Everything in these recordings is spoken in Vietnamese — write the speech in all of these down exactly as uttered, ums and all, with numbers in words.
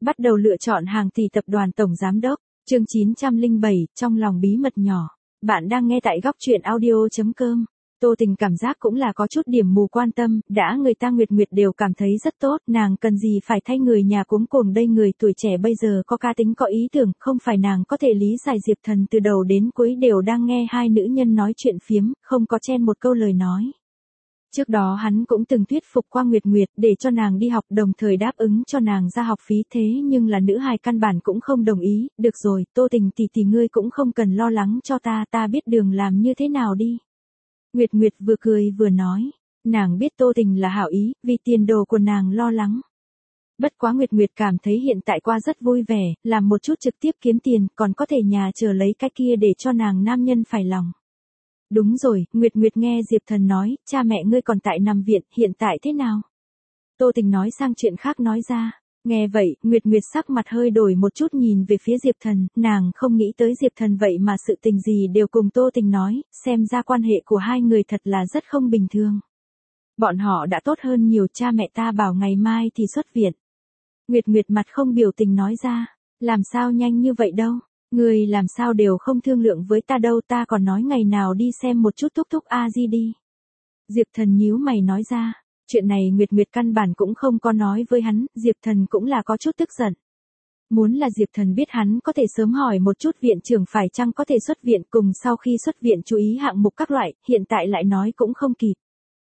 Bắt đầu lựa chọn hàng tỷ tập đoàn tổng giám đốc. Chương chín trăm lẻ bảy, trong lòng bí mật nhỏ. Bạn đang nghe tại góc truyện audio chấm com. Tô Tình cảm giác cũng là có chút điểm mù quan tâm, đã người ta Nguyệt Nguyệt đều cảm thấy rất tốt, nàng cần gì phải thay người nhà cuống cuồng đây, người tuổi trẻ bây giờ có cá tính có ý tưởng, không phải nàng có thể lý giải Diệp Thần từ đầu đến cuối đều đang nghe hai nữ nhân nói chuyện phiếm, không có chen một câu lời nói. Trước đó hắn cũng từng thuyết phục qua Nguyệt Nguyệt để cho nàng đi học, đồng thời đáp ứng cho nàng ra học phí, thế nhưng là nữ hài căn bản cũng không đồng ý. Được rồi, Tô Tình tỷ tỷ ngươi cũng không cần lo lắng cho ta, ta biết đường làm như thế nào đi. Nguyệt Nguyệt vừa cười vừa nói, nàng biết Tô Tình là hảo ý, vì tiền đồ của nàng lo lắng. Bất quá Nguyệt Nguyệt cảm thấy hiện tại qua rất vui vẻ, làm một chút trực tiếp kiếm tiền, còn có thể nhà chờ lấy cái kia để cho nàng nam nhân phải lòng. Đúng rồi, Nguyệt Nguyệt nghe Diệp Thần nói, cha mẹ ngươi còn tại nằm viện, hiện tại thế nào? Tô Tình nói sang chuyện khác nói ra. Nghe vậy, Nguyệt Nguyệt sắc mặt hơi đổi một chút, nhìn về phía Diệp Thần, nàng không nghĩ tới Diệp Thần vậy mà sự tình gì đều cùng Tô Tình nói, xem ra quan hệ của hai người thật là rất không bình thường. Bọn họ đã tốt hơn nhiều, cha mẹ ta bảo ngày mai thì xuất viện. Nguyệt Nguyệt mặt không biểu tình nói ra, làm sao nhanh như vậy đâu? Người làm sao đều không thương lượng với ta đâu, ta còn nói ngày nào đi xem một chút Thúc Thúc A Di đi. Diệp Thần nhíu mày nói ra, chuyện này Nguyệt Nguyệt căn bản cũng không có nói với hắn, Diệp Thần cũng là có chút tức giận. Muốn là Diệp Thần biết hắn có thể sớm hỏi một chút viện trưởng phải chăng có thể xuất viện, cùng sau khi xuất viện chú ý hạng mục các loại, hiện tại lại nói cũng không kịp.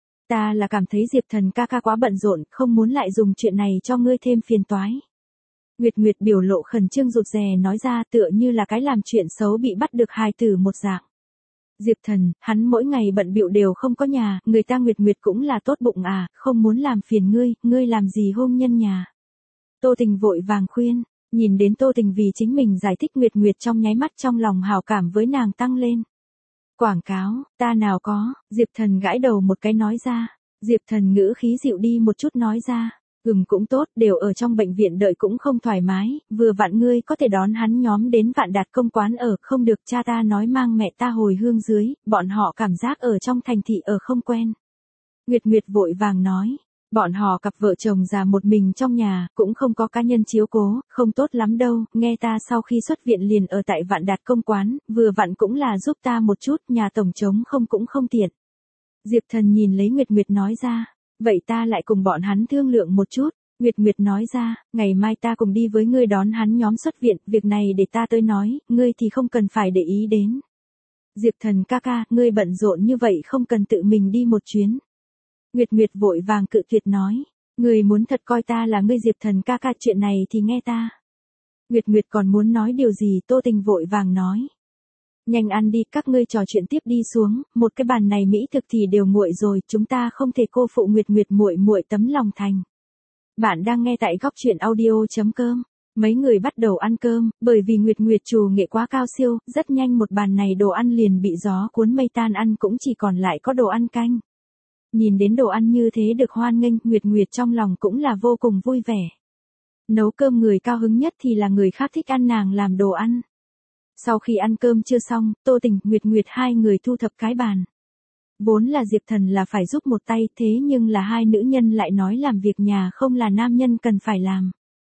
Ta là cảm thấy Diệp Thần ca ca quá bận rộn, không muốn lại dùng chuyện này cho ngươi thêm phiền toái. Nguyệt Nguyệt biểu lộ khẩn trương rụt rè nói ra, tựa như là cái làm chuyện xấu bị bắt được hài tử một dạng. Diệp Thần, hắn mỗi ngày bận bịu đều không có nhà, người ta Nguyệt Nguyệt cũng là tốt bụng à, không muốn làm phiền ngươi, ngươi làm gì hôn nhân nhà. Tô Tình vội vàng khuyên, nhìn đến Tô Tình vì chính mình giải thích, Nguyệt Nguyệt trong nháy mắt trong lòng hảo cảm với nàng tăng lên. Quảng cáo, ta nào có, Diệp Thần gãi đầu một cái nói ra. Diệp Thần ngữ khí dịu đi một chút nói ra. Ừm cũng tốt, đều ở trong bệnh viện đợi cũng không thoải mái, vừa vặn ngươi có thể đón hắn nhóm đến Vạn Đạt Công quán ở, không được cha ta nói mang mẹ ta hồi hương dưới, bọn họ cảm giác ở trong thành thị ở không quen. Nguyệt Nguyệt vội vàng nói, bọn họ cặp vợ chồng già một mình trong nhà, cũng không có cá nhân chiếu cố, không tốt lắm đâu, nghe ta sau khi xuất viện liền ở tại Vạn Đạt Công quán, vừa vặn cũng là giúp ta một chút, nhà tổng trống không cũng không tiện. Diệp Thần nhìn lấy Nguyệt Nguyệt nói ra. Vậy ta lại cùng bọn hắn thương lượng một chút, Nguyệt Nguyệt nói ra, ngày mai ta cùng đi với ngươi đón hắn nhóm xuất viện, việc này để ta tới nói, ngươi thì không cần phải để ý đến. Diệp Thần ca ca, ngươi bận rộn như vậy không cần tự mình đi một chuyến. Nguyệt Nguyệt vội vàng cự tuyệt nói, ngươi muốn thật coi ta là ngươi Diệp Thần ca ca, chuyện này thì nghe ta. Nguyệt Nguyệt còn muốn nói điều gì, Tô Tình vội vàng nói. Nhanh ăn đi, các ngươi trò chuyện tiếp đi xuống, một cái bàn này mỹ thực thì đều nguội rồi, chúng ta không thể cô phụ Nguyệt Nguyệt muội muội tấm lòng thành. Bạn đang nghe tại góc truyện audio chấm com. Mấy người bắt đầu ăn cơm, bởi vì Nguyệt Nguyệt trù nghệ quá cao siêu, rất nhanh một bàn này đồ ăn liền bị gió cuốn mây tan, ăn cũng chỉ còn lại có đồ ăn canh. Nhìn đến đồ ăn như thế được hoan nghênh, Nguyệt Nguyệt trong lòng cũng là vô cùng vui vẻ. Nấu cơm người cao hứng nhất thì là người khác thích ăn nàng làm đồ ăn. Sau khi ăn cơm chưa xong, Tô Tình, Nguyệt Nguyệt hai người thu thập cái bàn. Vốn là Diệp Thần là phải giúp một tay, thế nhưng là hai nữ nhân lại nói làm việc nhà không là nam nhân cần phải làm.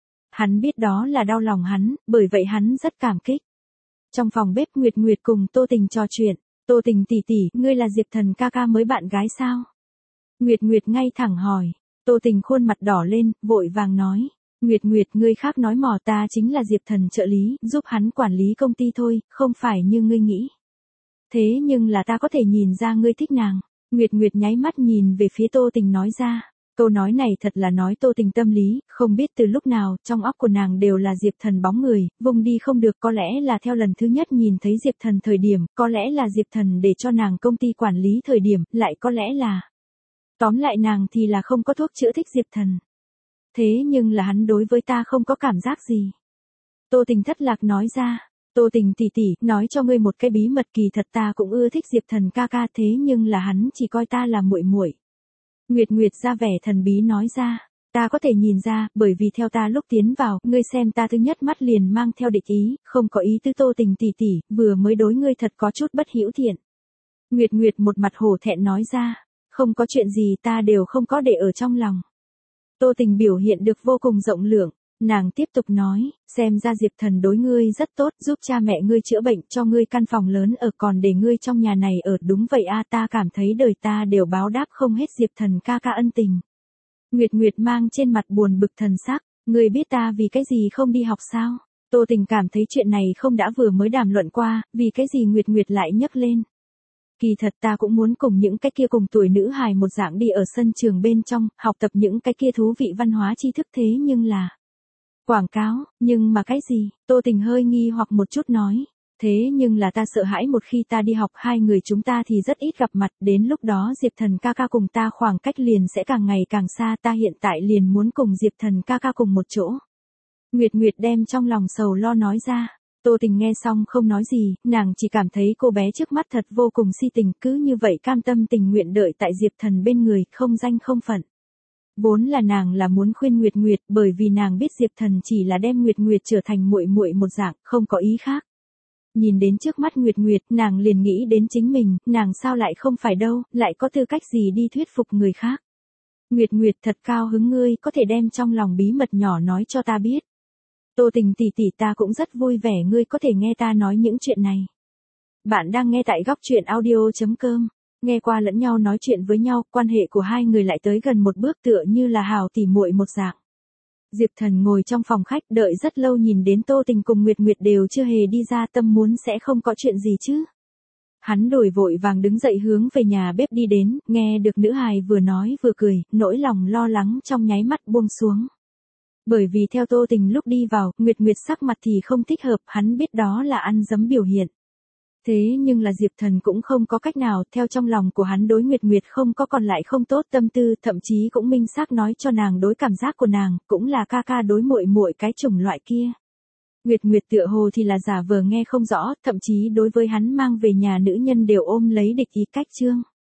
Hắn biết đó là đau lòng hắn, bởi vậy hắn rất cảm kích. Trong phòng bếp Nguyệt Nguyệt cùng Tô Tình trò chuyện, Tô Tình tỷ tỷ, ngươi là Diệp Thần ca ca mới bạn gái sao? Nguyệt Nguyệt ngay thẳng hỏi, Tô Tình khuôn mặt đỏ lên, vội vàng nói. Nguyệt Nguyệt, ngươi khác nói mò, ta chính là Diệp Thần trợ lý, giúp hắn quản lý công ty thôi, không phải như ngươi nghĩ. Thế nhưng là ta có thể nhìn ra ngươi thích nàng. Nguyệt Nguyệt nháy mắt nhìn về phía Tô Tình nói ra. Câu nói này thật là nói Tô Tình tâm lý, không biết từ lúc nào, trong óc của nàng đều là Diệp Thần bóng người, vùng đi không được, có lẽ là theo lần thứ nhất nhìn thấy Diệp Thần thời điểm, có lẽ là Diệp Thần để cho nàng công ty quản lý thời điểm, lại có lẽ là... Tóm lại nàng thì là không có thuốc chữa thích Diệp Thần. Thế nhưng là hắn đối với ta không có cảm giác gì. Tô Tình thất lạc nói ra, Tô Tình tỷ tỷ, nói cho ngươi một cái bí mật, kỳ thật ta cũng ưa thích Diệp Thần ca ca, thế nhưng là hắn chỉ coi ta là muội muội. Nguyệt Nguyệt ra vẻ thần bí nói ra, ta có thể nhìn ra, bởi vì theo ta lúc tiến vào, ngươi xem ta thứ nhất mắt liền mang theo địch ý, không có ý tứ. Tô Tình tỷ tỷ, vừa mới đối ngươi thật có chút bất hữu thiện. Nguyệt Nguyệt một mặt hổ thẹn nói ra, không có chuyện gì, ta đều không có để ở trong lòng. Tô Tình biểu hiện được vô cùng rộng lượng, Nàng tiếp tục nói, xem ra Diệp Thần đối ngươi rất tốt, giúp cha mẹ ngươi chữa bệnh, cho ngươi căn phòng lớn ở, còn để ngươi trong nhà này ở. Đúng vậy a, ta cảm thấy đời ta đều báo đáp không hết Diệp Thần ca ca ân tình. Nguyệt Nguyệt mang trên mặt buồn bực thần sắc, ngươi biết ta vì cái gì không đi học sao? Tô Tình cảm thấy chuyện này không đã vừa mới đàm luận qua, vì cái gì Nguyệt Nguyệt lại nhấc lên. Kỳ thật ta cũng muốn cùng những cái kia cùng tuổi nữ hài một dạng đi ở sân trường bên trong, học tập những cái kia thú vị văn hóa tri thức, thế nhưng là quảng cáo, nhưng mà cái gì? Tô Tình hơi nghi hoặc một chút nói. Thế nhưng là ta sợ hãi một khi ta đi học hai người chúng ta thì rất ít gặp mặt, đến lúc đó Diệp Thần ca ca cùng ta khoảng cách liền sẽ càng ngày càng xa, ta hiện tại liền muốn cùng Diệp Thần ca ca cùng một chỗ. Nguyệt Nguyệt đem trong lòng sầu lo nói ra. Tô Tình nghe xong không nói gì, nàng chỉ cảm thấy cô bé trước mắt thật vô cùng si tình, cứ như vậy cam tâm tình nguyện đợi tại Diệp Thần bên người, không danh không phận. Vốn là nàng là muốn khuyên Nguyệt Nguyệt, bởi vì nàng biết Diệp Thần chỉ là đem Nguyệt Nguyệt trở thành muội muội một dạng, không có ý khác. Nhìn đến trước mắt Nguyệt Nguyệt, nàng liền nghĩ đến chính mình, nàng sao lại không phải đâu, lại có tư cách gì đi thuyết phục người khác. Nguyệt Nguyệt thật cao hứng, ngươi có thể đem trong lòng bí mật nhỏ nói cho ta biết. Tô Tình tỷ tỷ, ta cũng rất vui vẻ ngươi có thể nghe ta nói những chuyện này. Bạn đang nghe tại góc truyện audio chấm com. Nghe qua lẫn nhau nói chuyện với nhau, quan hệ của hai người lại tới gần một bước, tựa như là hào tỉ muội một dạng. Diệp Thần ngồi trong phòng khách đợi rất lâu, nhìn đến Tô Tình cùng Nguyệt Nguyệt đều chưa hề đi ra, tâm muốn sẽ không có chuyện gì chứ. Hắn đổi vội vàng đứng dậy hướng về nhà bếp đi đến, nghe được nữ hài vừa nói vừa cười, nỗi lòng lo lắng trong nháy mắt buông xuống. Bởi vì theo Tô Tình lúc đi vào, Nguyệt Nguyệt sắc mặt thì không thích hợp, hắn biết đó là ăn dấm biểu hiện. Thế nhưng là Diệp Thần cũng không có cách nào, theo trong lòng của hắn đối Nguyệt Nguyệt không có còn lại không tốt tâm tư, thậm chí cũng minh xác nói cho nàng đối cảm giác của nàng, cũng là ca ca đối muội muội cái chủng loại kia. Nguyệt Nguyệt tựa hồ thì là giả vờ nghe không rõ, thậm chí đối với hắn mang về nhà nữ nhân đều ôm lấy địch ý cách chương.